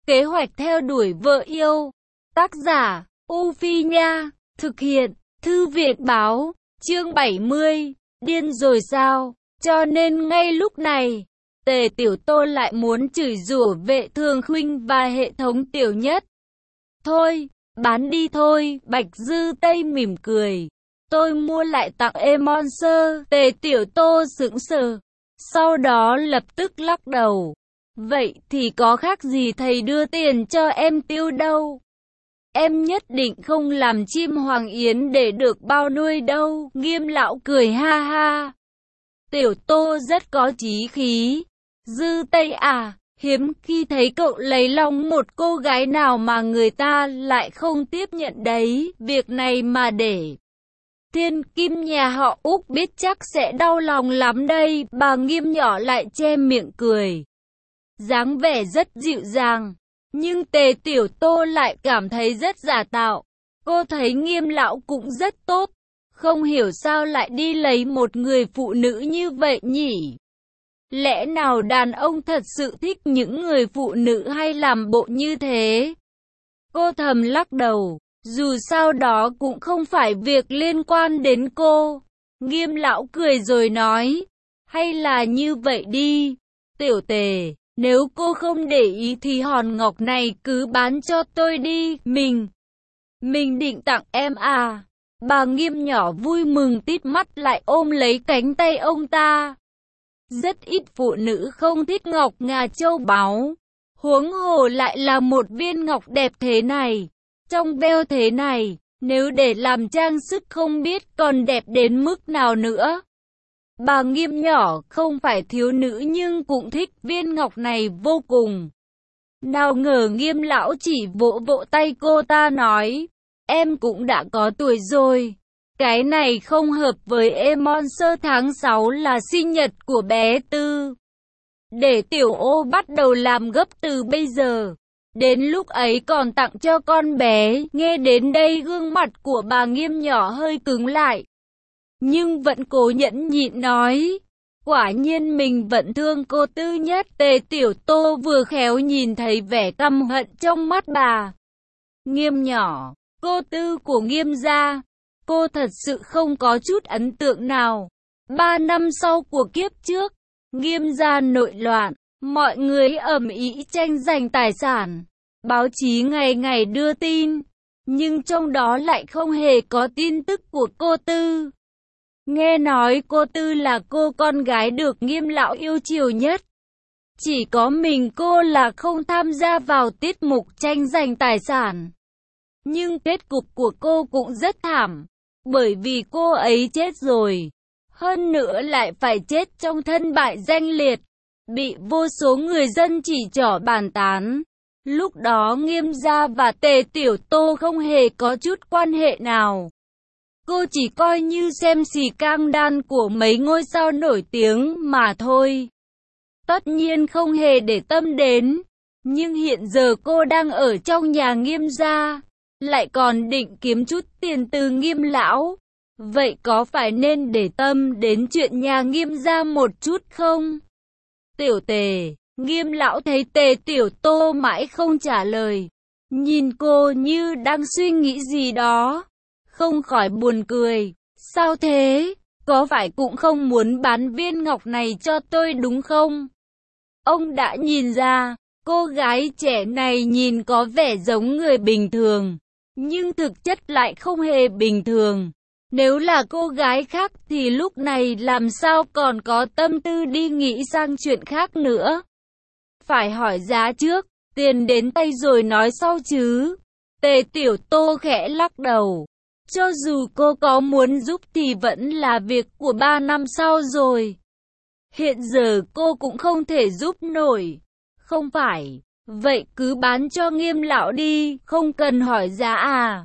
Kế hoạch theo đuổi vợ yêu. Tác giả, U Phi Nha. Thực hiện, Thư viện Báo. Chương 70. Điên rồi sao? Cho nên ngay lúc này, Tề Tiểu Tô lại muốn chửi rủa Vệ Thường Khuynh và hệ thống Tiểu Nhất. Thôi, bán đi thôi, Bạch Dư Tây mỉm cười. Tôi mua lại tặng Emonster. Tề Tiểu Tô sững sờ, sau đó lập tức lắc đầu. Vậy thì có khác gì thầy đưa tiền cho em tiêu đâu. Em nhất định không làm chim hoàng yến để được bao nuôi đâu. Nghiêm lão cười ha ha. Tiểu Tô rất có chí khí. Dư Tây à, hiếm khi thấy cậu lấy lòng một cô gái nào mà người ta lại không tiếp nhận đấy. Việc này mà để Thiên Kim nhà họ Úc biết chắc sẽ đau lòng lắm đây. Bà Nghiêm nhỏ lại che miệng cười, dáng vẻ rất dịu dàng. Nhưng Tề Tiểu Tô lại cảm thấy rất giả tạo. Cô thấy Nghiêm lão cũng rất tốt, không hiểu sao lại đi lấy một người phụ nữ như vậy nhỉ? Lẽ nào đàn ông thật sự thích những người phụ nữ hay làm bộ như thế? Cô thầm lắc đầu, dù sao đó cũng không phải việc liên quan đến cô. Nghiêm lão cười rồi nói, hay là như vậy đi, Tiểu Tề, nếu cô không để ý thì hòn ngọc này cứ bán cho tôi đi, mình định tặng em à. Bà Nghiêm nhỏ vui mừng tít mắt lại ôm lấy cánh tay ông ta. Rất ít phụ nữ không thích ngọc ngà châu báu, huống hồ lại là một viên ngọc đẹp thế này, trong veo thế này, nếu để làm trang sức không biết còn đẹp đến mức nào nữa. Bà Nghiêm nhỏ không phải thiếu nữ nhưng cũng thích viên ngọc này vô cùng. Nào ngờ Nghiêm lão chỉ vỗ vỗ tay cô ta nói, em cũng đã có tuổi rồi. Cái này không hợp với Emonster, tháng 6 là sinh nhật của bé Tư. Để Tiểu Ô bắt đầu làm gấp từ bây giờ. Đến lúc ấy còn tặng cho con bé. Nghe đến đây gương mặt của bà Nghiêm nhỏ hơi cứng lại, nhưng vẫn cố nhẫn nhịn nói, quả nhiên mình vẫn thương cô Tư nhất. Tề Tiểu Tô vừa khéo nhìn thấy vẻ căm hận trong mắt bà Nghiêm nhỏ. Cô Tư của Nghiêm gia, cô thật sự không có chút ấn tượng nào. 3 năm sau của kiếp trước, Nghiêm gia nội loạn, mọi người ầm ĩ tranh giành tài sản. Báo chí ngày ngày đưa tin, nhưng trong đó lại không hề có tin tức của cô Tư. Nghe nói cô Tư là cô con gái được Nghiêm lão yêu chiều nhất. Chỉ có mình cô là không tham gia vào tiết mục tranh giành tài sản. Nhưng kết cục của cô cũng rất thảm, bởi vì cô ấy chết rồi. Hơn nữa lại phải chết trong thân bại danh liệt, bị vô số người dân chỉ trỏ bàn tán. Lúc đó Nghiêm gia và Tề Tiểu Tô không hề có chút quan hệ nào. Cô chỉ coi như xem xì cang đan của mấy ngôi sao nổi tiếng mà thôi. Tất nhiên không hề để tâm đến. Nhưng hiện giờ cô đang ở trong nhà Nghiêm gia, lại còn định kiếm chút tiền từ Nghiêm lão. Vậy có phải nên để tâm đến chuyện nhà Nghiêm gia một chút không? Tiểu Tề, Nghiêm lão thấy Tề Tiểu Tô mãi không trả lời, nhìn cô như đang suy nghĩ gì đó, không khỏi buồn cười. Sao thế? Có phải cũng không muốn bán viên ngọc này cho tôi đúng không? Ông đã nhìn ra, cô gái trẻ này nhìn có vẻ giống người bình thường, nhưng thực chất lại không hề bình thường. Nếu là cô gái khác thì lúc này làm sao còn có tâm tư đi nghĩ sang chuyện khác nữa. Phải hỏi giá trước, tiền đến tay rồi nói sau chứ. Tề Tiểu Tô khẽ lắc đầu. Cho dù cô có muốn giúp thì vẫn là việc của 3 năm sau rồi. Hiện giờ cô cũng không thể giúp nổi. Không phải, vậy cứ bán cho Nghiêm lão đi, không cần hỏi giá à?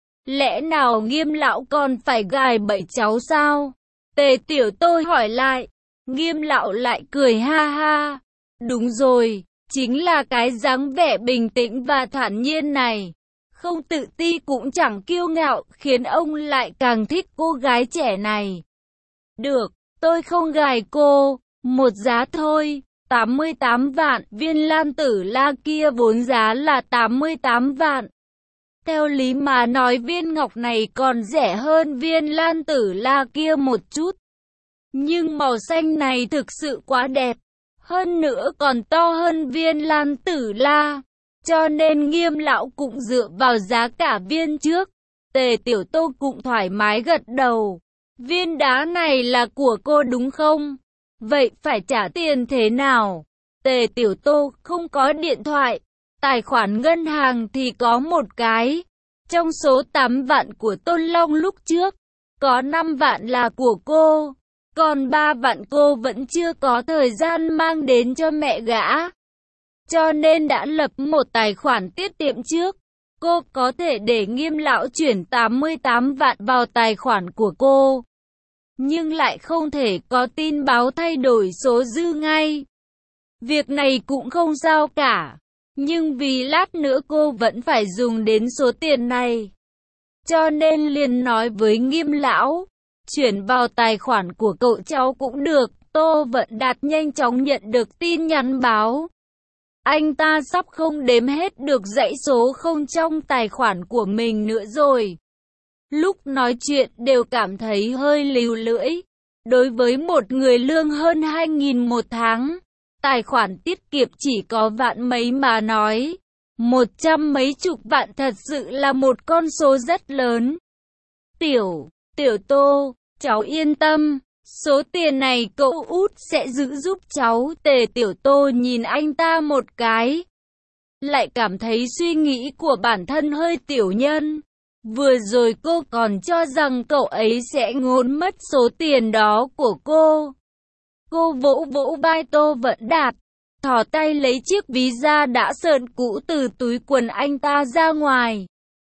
Lẽ nào Nghiêm lão còn phải gài bẫy cháu sao? Tề Tiểu Tô hỏi lại. Nghiêm lão lại cười ha ha. Đúng rồi, chính là cái dáng vẻ bình tĩnh và thản nhiên này. Không tự ti cũng chẳng kiêu ngạo, khiến ông lại càng thích cô gái trẻ này. Được, tôi không gài cô, một giá thôi. 88 vạn, viên Lan Tử La kia vốn giá là 88 vạn. Theo lý mà nói viên ngọc này còn rẻ hơn viên Lan Tử La kia một chút. Nhưng màu xanh này thực sự quá đẹp. Hơn nữa còn to hơn viên Lan Tử La. Cho nên Nghiêm lão cũng dựa vào giá cả viên trước. Tề Tiểu Tô cũng thoải mái gật đầu. Viên đá này là của cô đúng không? Vậy phải trả tiền thế nào? Tề Tiểu Tô không có điện thoại. Tài khoản ngân hàng thì có một cái. Trong số 8 vạn của Tôn Long lúc trước, có 5 vạn là của cô. Còn 3 vạn cô vẫn chưa có thời gian mang đến cho mẹ gã. Cho nên đã lập một tài khoản tiết kiệm trước. Cô có thể để Nghiêm lão chuyển 88 vạn vào tài khoản của cô. Nhưng lại không thể có tin báo thay đổi số dư ngay. Việc này cũng không sao cả. Nhưng vì lát nữa cô vẫn phải dùng đến số tiền này. Cho nên liền nói với Nghiêm lão, chuyển vào tài khoản của cậu cháu cũng được. Tô Vận Đạt nhanh chóng nhận được tin nhắn báo. Anh ta sắp không đếm hết được dãy số không trong tài khoản của mình nữa rồi. Lúc nói chuyện đều cảm thấy hơi líu lưỡi. Đối với một người lương hơn 2.000 một tháng, tài khoản tiết kiệm chỉ có vạn mấy mà nói. 100 mấy chục vạn thật sự là một con số rất lớn. Tiểu Tô, cháu yên tâm. Số tiền này cậu út sẽ giữ giúp cháu. Tề Tiểu Tô nhìn anh ta một cái. Lại cảm thấy suy nghĩ của bản thân hơi tiểu nhân. Vừa rồi cô còn cho rằng cậu ấy sẽ ngốn mất số tiền đó của cô. Cô vỗ vỗ vai Tô Vận Đạt, thò tay lấy chiếc ví da đã sờn cũ từ túi quần anh ta ra ngoài.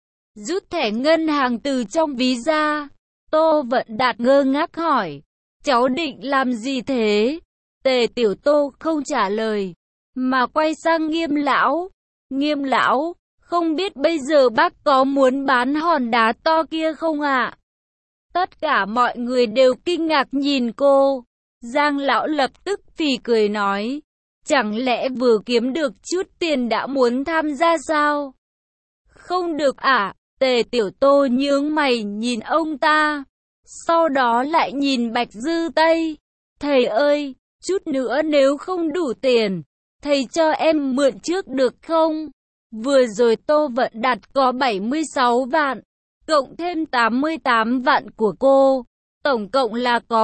Rút thẻ ngân hàng từ trong ví ra. Tô Vận Đạt ngơ ngác hỏi, cháu định làm gì thế? Tề Tiểu Tô không trả lời, mà quay sang Nghiêm lão. Nghiêm lão, không biết bây giờ bác có muốn bán hòn đá to kia không ạ? Tất cả mọi người đều kinh ngạc nhìn cô. Giang lão lập tức phì cười nói, chẳng lẽ vừa kiếm được chút tiền đã muốn tham gia sao? Không được ạ. Tề Tiểu Tô nhướng mày nhìn ông ta. Sau đó lại nhìn Bạch Dư Tây. Thầy ơi, chút nữa nếu không đủ tiền, thầy cho em mượn trước được không? Vừa rồi Tô Vận Đạt có 76 vạn, cộng thêm 88 vạn của cô. Tổng cộng là có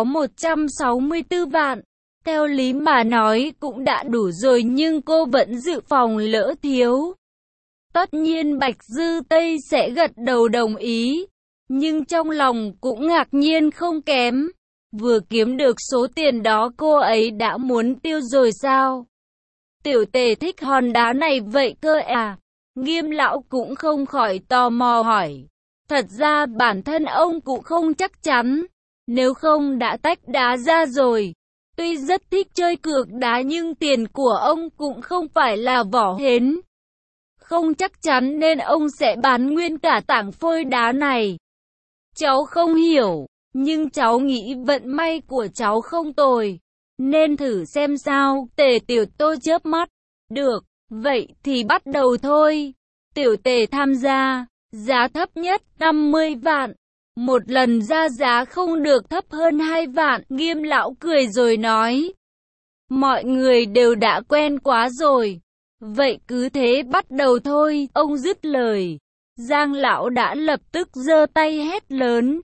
164 vạn. Theo lý mà nói cũng đã đủ rồi nhưng cô vẫn dự phòng lỡ thiếu. Tất nhiên Bạch Dư Tây sẽ gật đầu đồng ý. Nhưng trong lòng cũng ngạc nhiên không kém. Vừa kiếm được số tiền đó cô ấy đã muốn tiêu rồi sao? Tiểu Tề thích hòn đá này vậy cơ à? Nghiêm lão cũng không khỏi tò mò hỏi. Thật ra bản thân ông cũng không chắc chắn. Nếu không đã tách đá ra rồi. Tuy rất thích chơi cược đá nhưng tiền của ông cũng không phải là vỏ hến. Không chắc chắn nên ông sẽ bán nguyên cả tảng phôi đá này. Cháu không hiểu, nhưng cháu nghĩ vận may của cháu không tồi. Nên thử xem sao. Tề Tiểu Tô chớp mắt. Được, vậy thì bắt đầu thôi. Tiểu Tề tham gia. Giá thấp nhất 50 vạn. Một lần ra giá không được thấp hơn 2 vạn. Nghiêm lão cười rồi nói. Mọi người đều đã quen quá rồi. Vậy cứ thế bắt đầu thôi. Ông dứt lời. Giang lão đã lập tức giơ tay hét lớn.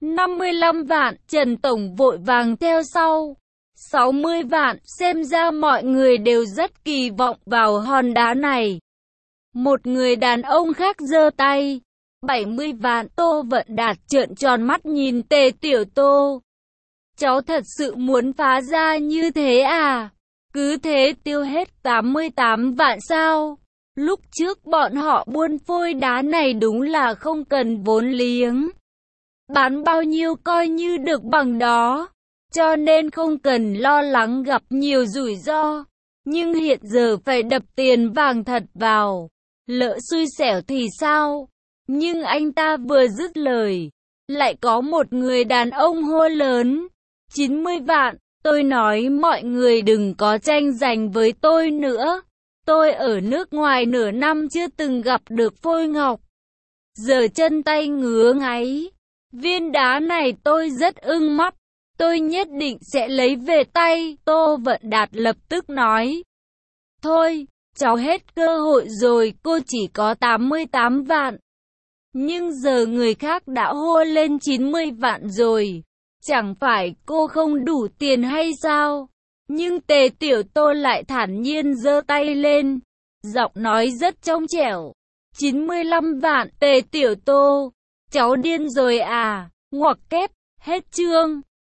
55 vạn. Trần Tổng vội vàng theo sau. 60 vạn. Xem ra mọi người đều rất kỳ vọng vào hòn đá này. Một người đàn ông khác giơ tay. 70 vạn. Tô Vận Đạt trợn tròn mắt nhìn Tề Tiểu Tô. Cháu thật sự muốn phá ra như thế à? Cứ thế tiêu hết 88 vạn sao? Lúc trước bọn họ buôn phôi đá này đúng là không cần vốn liếng. Bán bao nhiêu coi như được bằng đó. Cho nên không cần lo lắng gặp nhiều rủi ro. Nhưng hiện giờ phải đập tiền vàng thật vào. Lỡ xui xẻo thì sao? Nhưng anh ta vừa dứt lời. Lại có một người đàn ông hô lớn. 90 vạn. Tôi nói mọi người đừng có tranh giành với tôi nữa. Tôi ở nước ngoài nửa năm chưa từng gặp được phôi ngọc. Giờ chân tay ngứa ngáy. Viên đá này tôi rất ưng mắt. Tôi nhất định sẽ lấy về tay. Tô Vận Đạt lập tức nói. Thôi, cháu hết cơ hội rồi, cô chỉ có 88 vạn. Nhưng giờ người khác đã hô lên 90 vạn rồi. Chẳng phải cô không đủ tiền hay sao? Nhưng Tề Tiểu Tô lại thản nhiên giơ tay lên. Giọng nói rất trong trẻo. 95 vạn, Tề Tiểu Tô. Cháu điên rồi à? Ngoặc kép, hết chương.